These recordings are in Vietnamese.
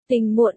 Tình muộn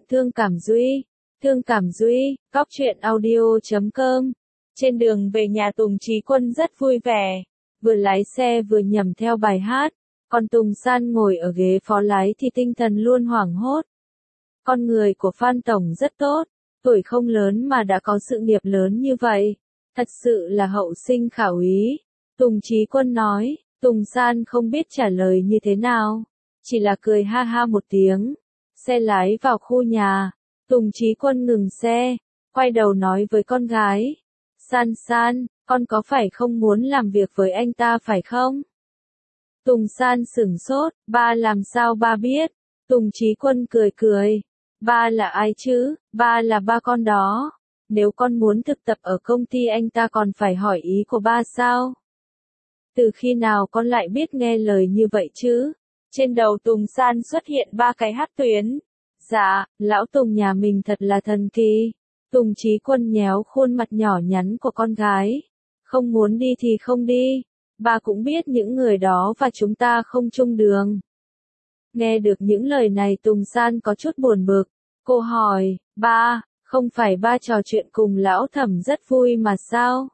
thương cảm Duy, góc truyện audio.com. Trên đường về nhà Tùng Chí Quân rất vui vẻ, vừa lái xe vừa nhẩm theo bài hát, còn Tùng San ngồi ở ghế phó lái thì tinh thần luôn hoảng hốt. Con người của Phan Tổng rất tốt, tuổi không lớn mà đã có sự nghiệp lớn như vậy, thật sự là hậu sinh khả úy. Tùng Chí Quân nói, Tùng San không biết trả lời như thế nào, chỉ là cười ha ha một tiếng. Xe lái vào khu nhà, Tùng Chí Quân ngừng xe, quay đầu nói với con gái, San, con có phải không muốn làm việc với anh ta phải không? Tùng San sửng sốt, ba làm sao ba biết? Tùng Chí Quân cười, ba là ai chứ, ba là ba con đó, nếu con muốn thực tập ở công ty anh ta còn phải hỏi ý của ba sao? Từ khi nào con lại biết nghe lời như vậy chứ? Trên đầu Tùng San xuất hiện 3 cái hắc tuyến. Dạ, lão Tùng nhà mình thật là thần kỳ. Tùng Chí Quân nhéo khuôn mặt nhỏ nhắn của con gái. Không muốn đi thì không đi. Ba cũng biết những người đó và chúng ta không chung đường. Nghe được những lời này Tùng San có chút buồn bực. Cô hỏi, ba, không phải ba trò chuyện cùng lão Thẩm rất vui mà sao?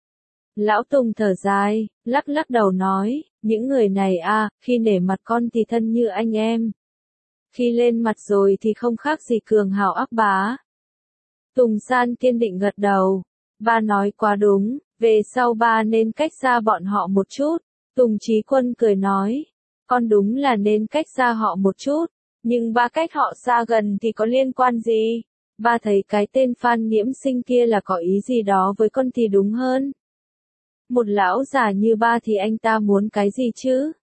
Lão Tùng thở dài, lắc đầu nói, những người này khi nể mặt con thì thân như anh em. Khi lên mặt rồi thì không khác gì cường hào ác bá. Tùng San kiên định gật đầu, ba nói quá đúng, về sau ba nên cách xa bọn họ một chút. Tùng Chí Quân cười nói, con đúng là nên cách xa họ một chút, nhưng ba cách họ xa gần thì có liên quan gì? Ba thấy cái tên Phan Nghiễm Sinh kia là có ý gì đó với con thì đúng hơn. Một lão già như ba thì anh ta muốn cái gì chứ?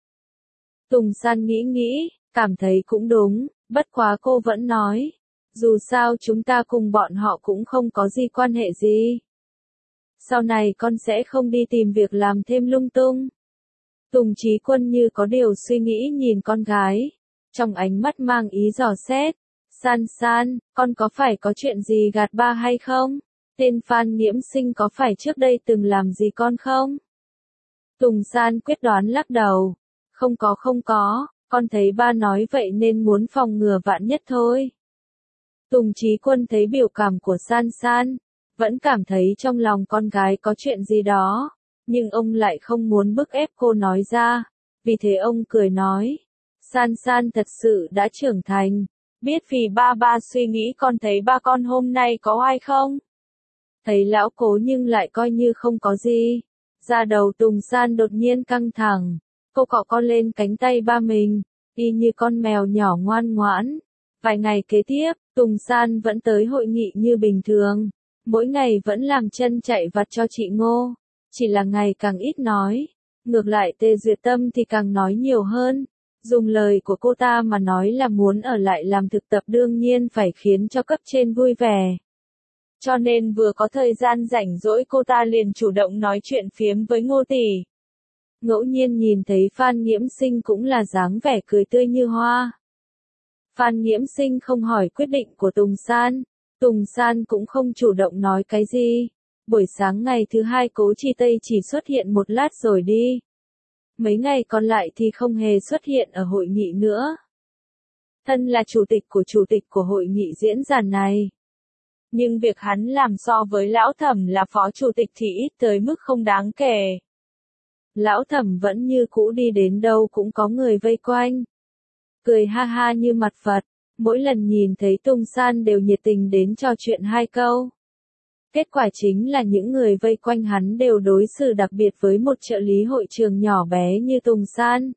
Tùng San nghĩ, cảm thấy cũng đúng, bất quá cô vẫn nói. Dù sao chúng ta cùng bọn họ cũng không có gì quan hệ gì. Sau này con sẽ không đi tìm việc làm thêm lung tung. Tùng Chí Quân như có điều suy nghĩ nhìn con gái. Trong ánh mắt mang ý dò xét. San, con có phải có chuyện gì gạt ba hay không? Tên Phan Nghiễm Sinh có phải trước đây từng làm gì con không? Tùng San quyết đoán lắc đầu. Không có, con thấy ba nói vậy nên muốn phòng ngừa vạn nhất thôi. Tùng Chí Quân thấy biểu cảm của San, vẫn cảm thấy trong lòng con gái có chuyện gì đó, nhưng ông lại không muốn bức ép cô nói ra, vì thế ông cười nói, San thật sự đã trưởng thành, biết vì ba suy nghĩ con thấy ba con hôm nay có oai không? Thấy lão cố nhưng lại coi như không có gì, da đầu Tùng San đột nhiên căng thẳng, cô cọ con lên cánh tay ba mình, y như con mèo nhỏ ngoan ngoãn. Vài ngày kế tiếp, Tùng San vẫn tới hội nghị như bình thường, mỗi ngày vẫn làm chân chạy vặt cho chị Ngô, chỉ là ngày càng ít nói, ngược lại Tề Duyệt Tâm thì càng nói nhiều hơn, dùng lời của cô ta mà nói là muốn ở lại làm thực tập đương nhiên phải khiến cho cấp trên vui vẻ. Cho nên vừa có thời gian rảnh rỗi cô ta liền chủ động nói chuyện phiếm với Ngô tỷ. Ngẫu nhiên nhìn thấy Phan Nghiễm Sinh cũng là dáng vẻ cười tươi như hoa. Phan Nghiễm Sinh không hỏi quyết định của Tùng San cũng không chủ động nói cái gì. Buổi sáng ngày thứ hai Cố Chi Tây chỉ xuất hiện một lát rồi đi. Mấy ngày còn lại thì không hề xuất hiện ở hội nghị nữa. Thân là chủ tịch của hội nghị diễn giản này. Nhưng việc hắn làm so với lão Thẩm là phó chủ tịch thì ít tới mức không đáng kể. Lão Thẩm vẫn như cũ đi đến đâu cũng có người vây quanh. Cười ha ha như mặt Phật, mỗi lần nhìn thấy Tùng San đều nhiệt tình đến trò chuyện 2 câu. Kết quả chính là những người vây quanh hắn đều đối xử đặc biệt với một trợ lý hội trường nhỏ bé như Tùng San.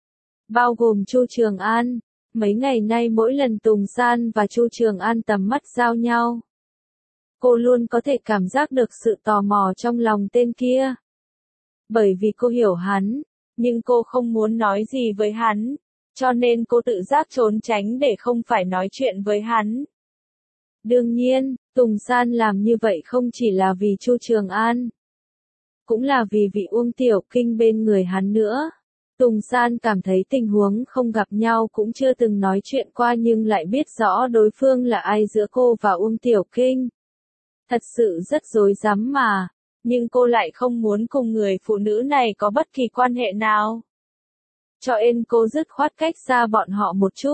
Bao gồm Chu Trường An, mấy ngày nay mỗi lần Tùng San và Chu Trường An tầm mắt giao nhau. Cô luôn có thể cảm giác được sự tò mò trong lòng tên kia. Bởi vì cô hiểu hắn, nhưng cô không muốn nói gì với hắn. Cho nên cô tự giác trốn tránh để không phải nói chuyện với hắn. Đương nhiên, Tùng San làm như vậy không chỉ là vì Chu Trường An, cũng là vì vị Uông Tiểu Kinh bên người hắn nữa. Tùng San cảm thấy tình huống không gặp nhau cũng chưa từng nói chuyện qua nhưng lại biết rõ đối phương là ai giữa cô và Uông Tiểu Kinh. Thật sự rất rối rắm mà, nhưng cô lại không muốn cùng người phụ nữ này có bất kỳ quan hệ nào. Cho nên cô dứt khoát cách xa bọn họ một chút,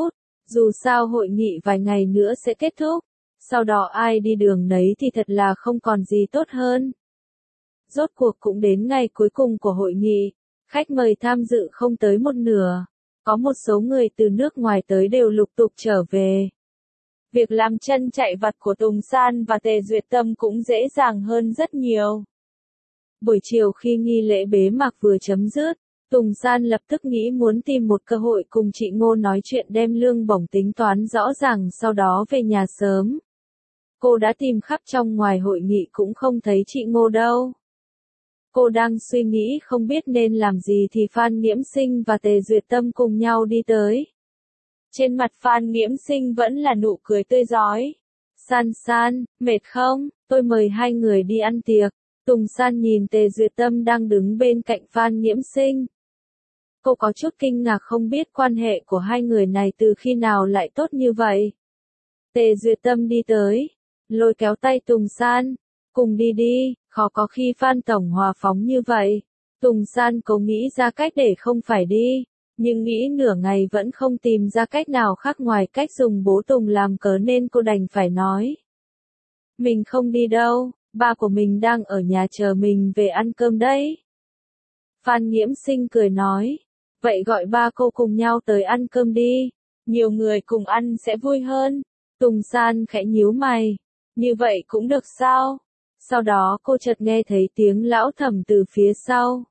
Dù sao hội nghị vài ngày nữa sẽ kết thúc, sau đó ai đi đường nấy thì thật là không còn gì tốt hơn. Rốt cuộc cũng đến ngày cuối cùng của hội nghị, khách mời tham dự không tới một nửa, có một số người từ nước ngoài tới đều lục tục trở về. Việc làm chân chạy vặt của Tùng San và Tề Duyệt Tâm cũng dễ dàng hơn rất nhiều. Buổi chiều khi nghi lễ bế mạc vừa chấm dứt, Tùng San lập tức nghĩ muốn tìm một cơ hội cùng chị Ngô nói chuyện đem lương bổng tính toán rõ ràng sau đó về nhà sớm. Cô đã tìm khắp trong ngoài hội nghị cũng không thấy chị Ngô đâu. Cô đang suy nghĩ không biết nên làm gì thì Phan Nghiễm Sinh và Tề Duyệt Tâm cùng nhau đi tới. Trên mặt Phan Nghiễm Sinh vẫn là nụ cười tươi rói. San San, mệt không? Tôi mời hai người đi ăn tiệc. Tùng San nhìn Tề Duyệt Tâm đang đứng bên cạnh Phan Nghiễm Sinh. Cô có chút kinh ngạc không biết quan hệ của hai người này từ khi nào lại tốt như vậy. Tề Duyệt Tâm đi tới, lôi kéo tay Tùng San. Cùng đi đi, khó có khi Phan Tổng hòa phóng như vậy. Tùng San cố nghĩ ra cách để không phải đi, nhưng nghĩ nửa ngày vẫn không tìm ra cách nào khác ngoài cách dùng bố Tùng làm cớ nên cô đành phải nói. Mình không đi đâu, ba của mình đang ở nhà chờ mình về ăn cơm đấy. Phan Nghiễm Sinh cười nói, vậy gọi ba cô cùng nhau tới ăn cơm đi, nhiều người cùng ăn sẽ vui hơn. Tùng San khẽ nhíu mày, như vậy cũng được sao? Sau đó cô chợt nghe thấy tiếng Lão Thẩm từ phía sau.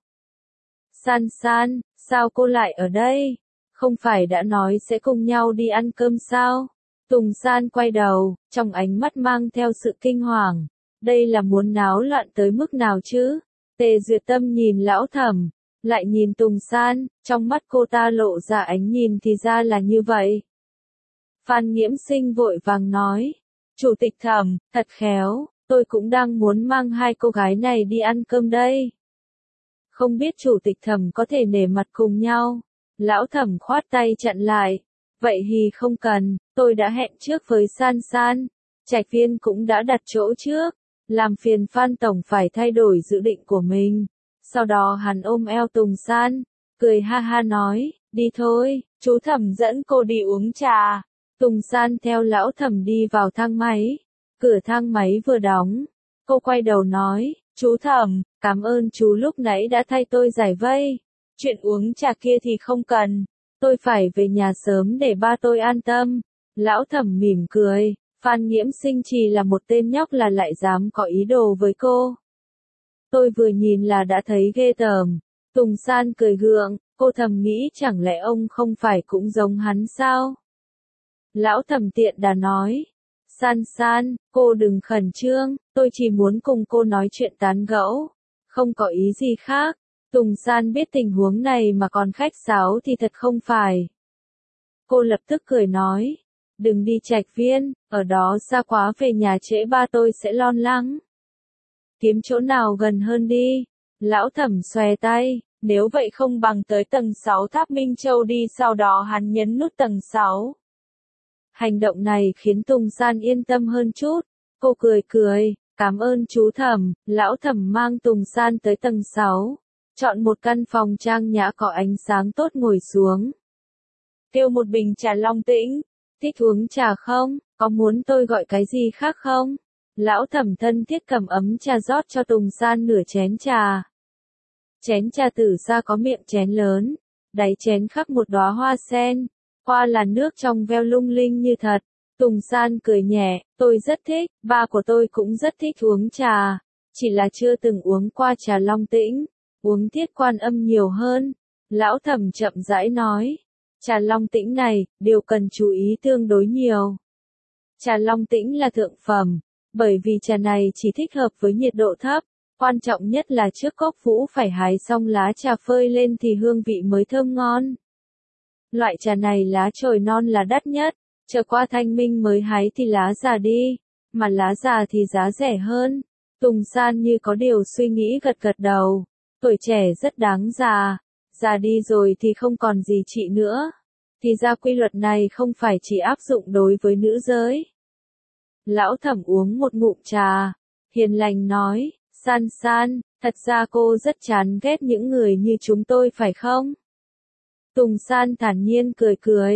San San, sao cô lại ở đây? Không phải đã nói sẽ cùng nhau đi ăn cơm sao? Tùng San quay đầu, trong ánh mắt mang theo sự kinh hoàng. Đây là muốn náo loạn tới mức nào chứ? Tề Duyệt Tâm nhìn Lão Thẩm, lại nhìn Tùng San, trong mắt cô ta lộ ra ánh nhìn thì ra là như vậy. Phan Nghiễm Sinh vội vàng nói, Chủ tịch Thẩm, thật khéo, tôi cũng đang muốn mang hai cô gái này đi ăn cơm đây. Không biết Chủ tịch Thẩm có thể nể mặt cùng nhau. Lão Thẩm khoát tay chặn lại, vậy thì không cần, tôi đã hẹn trước với San San, Trạch Viên cũng đã đặt chỗ trước, làm phiền Phan Tổng phải thay đổi dự định của mình. Sau đó hắn ôm eo Tùng San, cười ha ha nói, đi thôi, chú Thẩm dẫn cô đi uống trà. Tùng San theo Lão Thẩm đi vào thang máy, cửa thang máy vừa đóng, cô quay đầu nói, chú Thẩm, cảm ơn chú lúc nãy đã thay tôi giải vây, chuyện uống trà kia thì không cần, tôi phải về nhà sớm để ba tôi an tâm. Lão Thẩm mỉm cười, Phan Nghiễm Sinh chỉ là một tên nhóc là lại dám có ý đồ với cô. Tôi vừa nhìn là đã thấy ghê tởm. Tùng San cười gượng, cô thầm nghĩ chẳng lẽ ông không phải cũng giống hắn sao? Lão Thẩm tiện đà nói, San San, cô đừng khẩn trương, tôi chỉ muốn cùng cô nói chuyện tán gẫu, không có ý gì khác. Tùng San biết tình huống này mà còn khách sáo thì thật không phải. Cô lập tức cười nói, đừng đi Trạch Viên, ở đó xa quá về nhà trễ ba tôi sẽ lo lắng. Kiếm chỗ nào gần hơn đi. Lão Thẩm xòe tay, nếu vậy không bằng tới tầng 6 tháp Minh Châu đi, sau đó hắn nhấn nút tầng 6. Hành động này khiến Tùng San yên tâm hơn chút, cô cười cười, cảm ơn chú Thẩm. Lão Thẩm mang Tùng San tới tầng 6, chọn một căn phòng trang nhã có ánh sáng tốt ngồi xuống. Kêu một bình trà Long Tĩnh, thích uống trà không, có muốn tôi gọi cái gì khác không? Lão Thẩm thân thiết cầm ấm trà rót cho Tùng San nửa chén trà. Chén trà từ xa có miệng chén lớn, đáy chén khắc một đóa hoa sen, hoa là nước trong veo lung linh như thật. Tùng San cười nhẹ, tôi rất thích, ba của tôi cũng rất thích uống trà, chỉ là chưa từng uống qua trà Long Tĩnh, uống Thiết Quan Âm nhiều hơn. Lão Thẩm chậm rãi nói, trà Long Tĩnh này, điều cần chú ý tương đối nhiều. Trà Long Tĩnh là thượng phẩm, bởi vì trà này chỉ thích hợp với nhiệt độ thấp, quan trọng nhất là trước cốc vũ phải hái xong lá trà phơi lên thì hương vị mới thơm ngon. Loại trà này lá chồi non là đắt nhất, chờ qua thanh minh mới hái thì lá già đi, mà lá già thì giá rẻ hơn. Tùng San như có điều suy nghĩ gật gật đầu, tuổi trẻ rất đáng già, già đi rồi thì không còn gì trị nữa. Thì ra quy luật này không phải chỉ áp dụng đối với nữ giới. Lão Thẩm uống một ngụm trà, hiền lành nói, San San, thật ra cô rất chán ghét những người như chúng tôi phải không? Tùng San thản nhiên cười cười,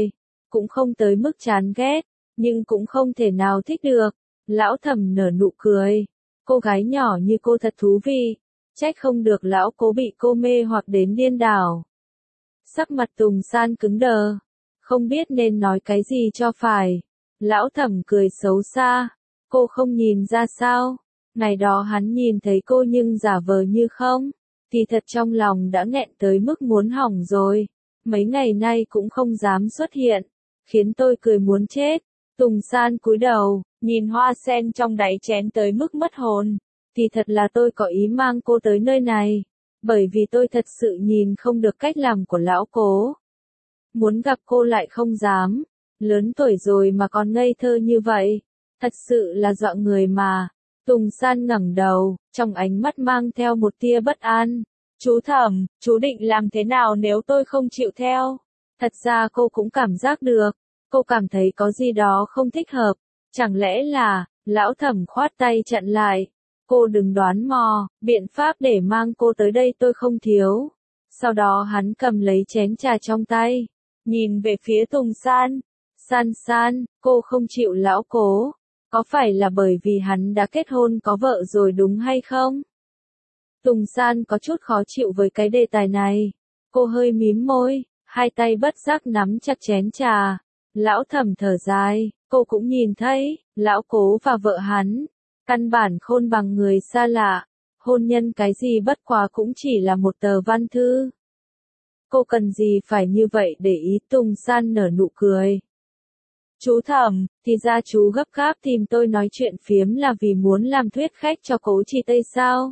cũng không tới mức chán ghét, nhưng cũng không thể nào thích được. Lão Thẩm nở nụ cười. Cô gái nhỏ như cô thật thú vị. Trách không được lão cố bị cô mê hoặc đến điên đảo. Sắc mặt Tùng San cứng đờ. Không biết nên nói cái gì cho phải. Lão Thẩm cười xấu xa. Cô không nhìn ra sao? Ngày đó hắn nhìn thấy cô nhưng giả vờ như không. Thì thật trong lòng đã nghẹn tới mức muốn hỏng rồi. Mấy ngày nay cũng không dám xuất hiện. Khiến tôi cười muốn chết. Tùng San cúi đầu, nhìn hoa sen trong đáy chén tới mức mất hồn. Thì thật là tôi có ý mang cô tới nơi này. Bởi vì tôi thật sự nhìn không được cách làm của lão cố. Muốn gặp cô lại không dám. Lớn tuổi rồi mà còn ngây thơ như vậy. Thật sự là dọa người mà. Tùng San ngẩng đầu, trong ánh mắt mang theo một tia bất an. Chú Thẩm, chú định làm thế nào nếu tôi không chịu theo? Thật ra cô cũng cảm giác được. Cô cảm thấy có gì đó không thích hợp. Chẳng lẽ là, Lão Thẩm khoát tay chặn lại. Cô đừng đoán mò, biện pháp để mang cô tới đây tôi không thiếu. Sau đó hắn cầm lấy chén trà trong tay. Nhìn về phía Tùng San. San San, cô không chịu lão cố. Có phải là bởi vì hắn đã kết hôn có vợ rồi đúng hay không? Tùng San có chút khó chịu với cái đề tài này. Cô hơi mím môi, hai tay bất giác nắm chặt chén trà. Lão Thẩm thở dài, cô cũng nhìn thấy, lão cố và vợ hắn. Căn bản khôn bằng người xa lạ. Hôn nhân cái gì bất quá cũng chỉ là một tờ văn thư. Cô cần gì phải như vậy để ý? Tùng San nở nụ cười. Chú Thẩm, thì ra chú gấp gáp tìm tôi nói chuyện phiếm là vì muốn làm thuyết khách cho Cố Chi Tây sao?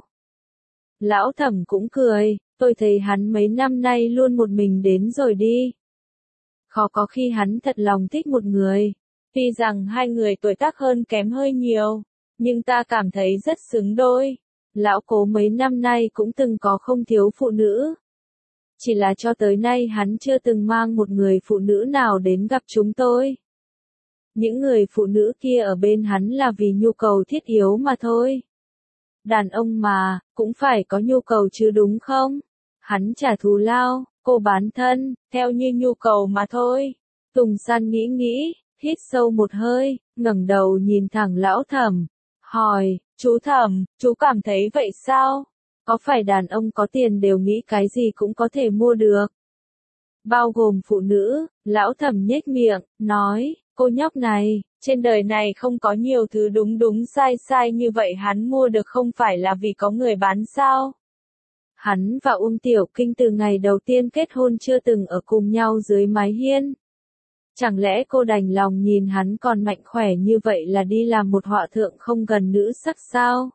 Lão Thẩm cũng cười, tôi thấy hắn mấy năm nay luôn một mình đến rồi đi. Khó có khi hắn thật lòng thích một người. Tuy rằng hai người tuổi tác hơn kém hơi nhiều, nhưng ta cảm thấy rất xứng đôi. Lão Cố mấy năm nay cũng từng có không thiếu phụ nữ. Chỉ là cho tới nay hắn chưa từng mang một người phụ nữ nào đến gặp chúng tôi. Những người phụ nữ kia ở bên hắn là vì nhu cầu thiết yếu mà thôi. Đàn ông mà, cũng phải có nhu cầu chứ đúng không? Hắn trả thù lao, cô bán thân, theo như nhu cầu mà thôi. Tùng San nghĩ, hít sâu một hơi, ngẩng đầu nhìn thẳng Lão Thẩm. Hỏi, chú Thẩm, chú cảm thấy vậy sao? Có phải đàn ông có tiền đều nghĩ cái gì cũng có thể mua được? Bao gồm phụ nữ, Lão Thẩm nhếch miệng, nói, cô nhóc này, trên đời này không có nhiều thứ đúng đúng sai sai như vậy hắn mua được không phải là vì có người bán sao? Hắn và Tiểu Kinh từ ngày đầu tiên kết hôn chưa từng ở cùng nhau dưới mái hiên. Chẳng lẽ cô đành lòng nhìn hắn còn mạnh khỏe như vậy là đi làm một họa thượng không gần nữ sắc sao?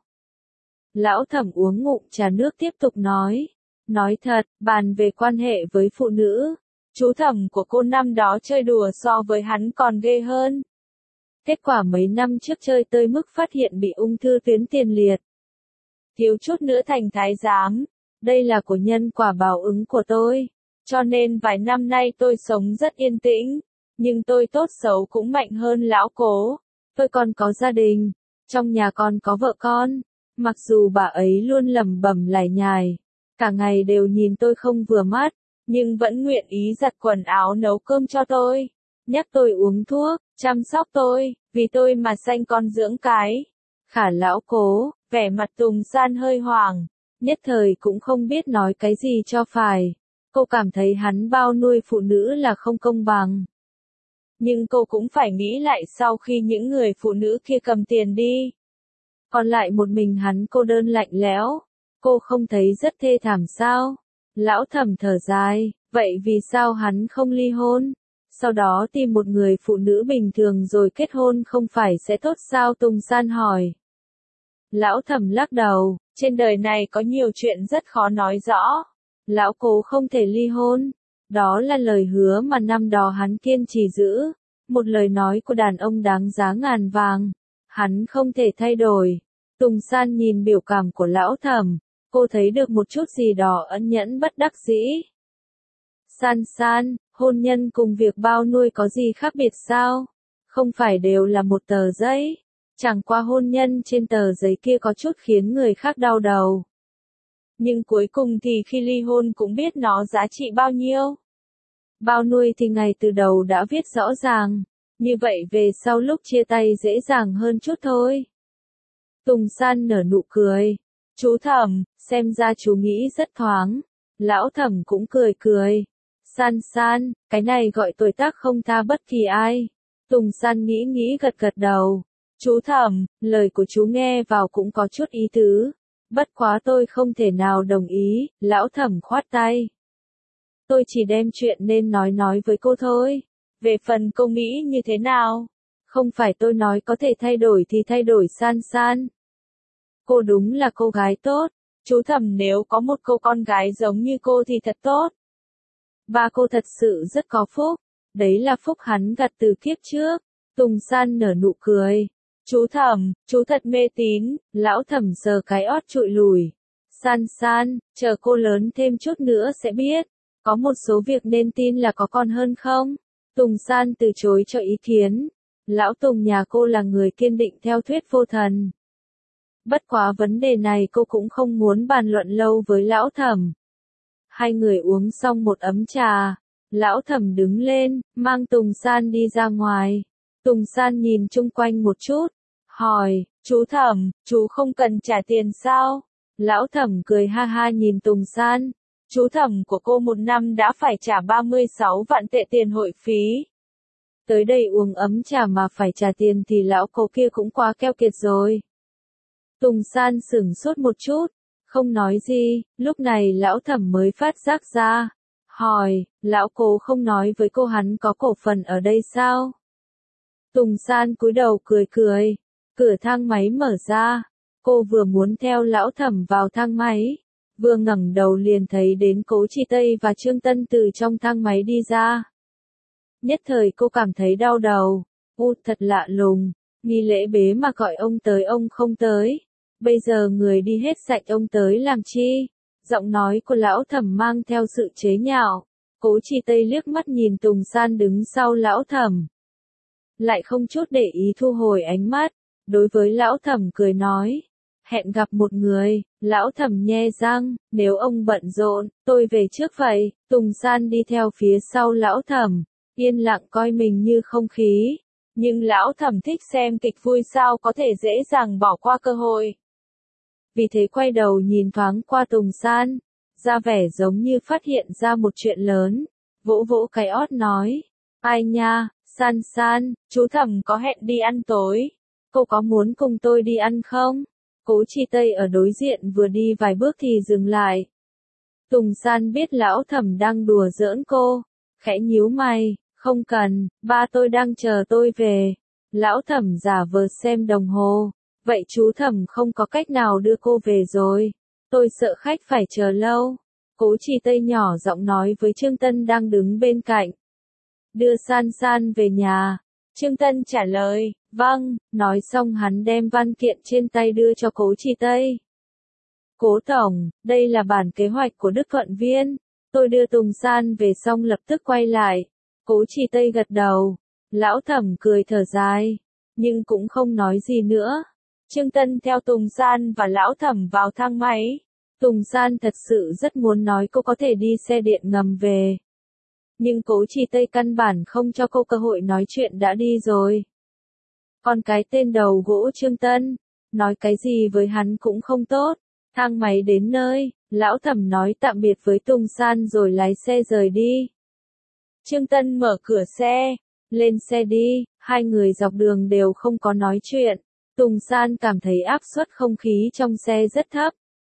Lão Thẩm uống ngụm trà nước tiếp tục nói. Nói thật, bàn về quan hệ với phụ nữ, chú Thẩm của cô năm đó chơi đùa so với hắn còn ghê hơn. Kết quả mấy năm trước chơi tới mức phát hiện bị ung thư tuyến tiền liệt. Thiếu chút nữa thành thái giám. Đây là của nhân quả báo ứng của tôi. Cho nên vài năm nay tôi sống rất yên tĩnh. Nhưng tôi tốt xấu cũng mạnh hơn lão Cố. Tôi còn có gia đình. Trong nhà còn có vợ con. Mặc dù bà ấy luôn lẩm bẩm lải nhải. Cả ngày đều nhìn tôi không vừa mắt. Nhưng vẫn nguyện ý giặt quần áo nấu cơm cho tôi. Nhắc tôi uống thuốc, chăm sóc tôi. Vì tôi mà sanh con dưỡng cái. Khả lão Cố, vẻ mặt Tùng San hơi hoảng. Nhất thời cũng không biết nói cái gì cho phải. Cô cảm thấy hắn bao nuôi phụ nữ là không công bằng. Nhưng cô cũng phải nghĩ lại sau khi những người phụ nữ kia cầm tiền đi. Còn lại một mình hắn cô đơn lạnh lẽo. Cô không thấy rất thê thảm sao? Lão Thẩm thở dài, vậy vì sao hắn không ly hôn? Sau đó tìm một người phụ nữ bình thường rồi kết hôn không phải sẽ tốt sao? Tùng San hỏi. Lão Thẩm lắc đầu, trên đời này có nhiều chuyện rất khó nói rõ. Lão Cố không thể ly hôn. Đó là lời hứa mà năm đó hắn kiên trì giữ. Một lời nói của đàn ông đáng giá ngàn vàng. Hắn không thể thay đổi. Tùng San nhìn biểu cảm của Lão Thẩm. Cô thấy được một chút gì đó ân nhẫn bất đắc dĩ. San San, hôn nhân cùng việc bao nuôi có gì khác biệt sao? Không phải đều là một tờ giấy. Chẳng qua hôn nhân trên tờ giấy kia có chút khiến người khác đau đầu. Nhưng cuối cùng thì khi ly hôn cũng biết nó giá trị bao nhiêu. Bao nuôi thì ngày từ đầu đã viết rõ ràng, như vậy về sau lúc chia tay dễ dàng hơn chút thôi. Tùng San nở nụ cười. Chú Thẩm, xem ra chú nghĩ rất thoáng. Lão Thẩm cũng cười cười. San San, cái này gọi tuổi tác không tha bất kỳ ai. Tùng San nghĩ nghĩ gật gật đầu. Chú Thẩm, lời của chú nghe vào cũng có chút ý tứ. Bất quá tôi không thể nào đồng ý, Lão Thẩm khoát tay. Tôi chỉ đem chuyện nên nói với cô thôi. Về phần cô nghĩ như thế nào? Không phải tôi nói có thể thay đổi thì thay đổi. San San. Cô đúng là cô gái tốt. Chú Thẩm nếu có một cô con gái giống như cô thì thật tốt. Ba cô thật sự rất có phúc. Đấy là phúc hắn gặt từ kiếp trước. Tùng San nở nụ cười. Chú Thẩm, chú thật mê tín. Lão Thẩm sờ cái ót trụi lùi. San San, chờ cô lớn thêm chút nữa sẽ biết. Có một số việc nên tin là có còn hơn không? Tùng San từ chối cho ý kiến. Lão Tùng nhà cô là người kiên định theo thuyết vô thần. Bất quá vấn đề này cô cũng không muốn bàn luận lâu với Lão Thẩm. Hai người uống xong một ấm trà. Lão Thẩm đứng lên, mang Tùng San đi ra ngoài. Tùng San nhìn chung quanh một chút. Hỏi, chú Thẩm, chú không cần trả tiền sao? Lão Thẩm cười ha ha nhìn Tùng San. Chú Thẩm của cô một năm đã phải trả 36 vạn tệ tiền hội phí. Tới đây uống ấm trà mà phải trả tiền thì lão cô kia cũng quá keo kiệt rồi. Tùng San sửng sốt một chút, không nói gì, lúc này Lão Thẩm mới phát giác ra. Hỏi, lão cố không nói với cô hắn có cổ phần ở đây sao? Tùng San cúi đầu cười cười, cửa thang máy mở ra, cô vừa muốn theo Lão Thẩm vào thang máy, vừa ngẩng đầu liền thấy đến Cố Chi Tây và Trương Tân từ trong thang máy đi ra. Nhất thời cô cảm thấy đau đầu, thật lạ lùng, nghi lễ bế mà gọi ông tới ông không tới, bây giờ người đi hết sạch ông tới làm chi? Giọng nói của Lão Thẩm mang theo sự chế nhạo. Cố Chi Tây liếc mắt nhìn Tùng San đứng sau Lão Thẩm, lại không chút để ý thu hồi ánh mắt, đối với Lão Thẩm cười nói, hẹn gặp một người. Lão Thẩm nhe răng, nếu ông bận rộn, tôi về trước vậy. Tùng San đi theo phía sau Lão Thẩm, yên lặng coi mình như không khí, nhưng Lão Thẩm thích xem kịch vui sao có thể dễ dàng bỏ qua cơ hội. Vì thế quay đầu nhìn thoáng qua Tùng San, ra vẻ giống như phát hiện ra một chuyện lớn, vỗ vỗ cái ót nói, ai nha, San San, chú Thẩm có hẹn đi ăn tối, cô có muốn cùng tôi đi ăn không? Cố Chi Tây ở đối diện vừa đi vài bước thì dừng lại. Tùng San biết Lão Thẩm đang đùa giỡn cô, khẽ nhíu mày, không cần, ba tôi đang chờ tôi về. Lão Thẩm giả vờ xem đồng hồ, vậy chú Thẩm không có cách nào đưa cô về rồi, tôi sợ khách phải chờ lâu. Cố Chi Tây nhỏ giọng nói với Trương Tân đang đứng bên cạnh. Đưa San San về nhà. Trương Tân trả lời, vâng, nói xong hắn đem văn kiện trên tay đưa cho Cố Chi Tây. Cố Tổng, đây là bản kế hoạch của Đức Thuận Viên. Tôi đưa Tùng San về xong lập tức quay lại. Cố Chi Tây gật đầu. Lão Thẩm cười thở dài, nhưng cũng không nói gì nữa. Trương Tân theo Tùng San và Lão Thẩm vào thang máy. Tùng San thật sự rất muốn nói cô có thể đi xe điện ngầm về. Nhưng Cố Chi Tây căn bản không cho cô cơ hội nói chuyện đã đi rồi. Còn cái tên đầu gỗ Trương Tân, nói cái gì với hắn cũng không tốt. Thang máy đến nơi, Lão Thẩm nói tạm biệt với Tùng San rồi lái xe rời đi. Trương Tân mở cửa xe, lên xe đi, hai người dọc đường đều không có nói chuyện. Tùng San cảm thấy áp suất không khí trong xe rất thấp,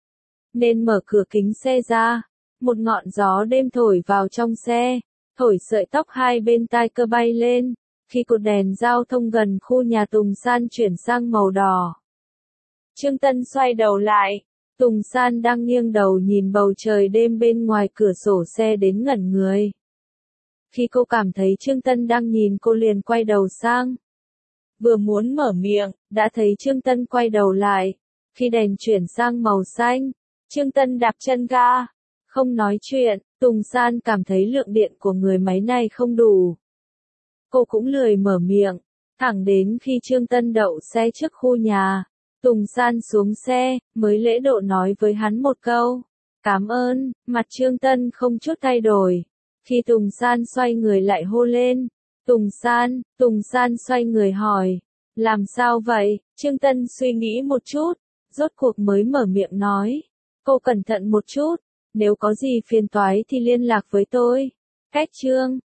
nên mở cửa kính xe ra, một ngọn gió đêm thổi vào trong xe, thổi sợi tóc hai bên tai cơ bay lên, khi cột đèn giao thông gần khu nhà Tùng San chuyển sang màu đỏ. Trương Tân xoay đầu lại, Tùng San đang nghiêng đầu nhìn bầu trời đêm bên ngoài cửa sổ xe đến ngẩn người. Khi cô cảm thấy Trương Tân đang nhìn cô liền quay đầu sang. Vừa muốn mở miệng, đã thấy Trương Tân quay đầu lại. Khi đèn chuyển sang màu xanh, Trương Tân đạp chân ga. Không nói chuyện, Tùng San cảm thấy lượng điện của người máy này không đủ. Cô cũng lười mở miệng, thẳng đến khi Trương Tân đậu xe trước khu nhà. Tùng San xuống xe, mới lễ độ nói với hắn một câu. Cảm ơn, mặt Trương Tân không chút thay đổi. Khi Tùng San xoay người lại hô lên. Tùng San xoay người hỏi. Làm sao vậy? Trương Tân suy nghĩ một chút, rốt cuộc mới mở miệng nói. Cô cẩn thận một chút, nếu có gì phiền toái thì liên lạc với tôi. Cách Trương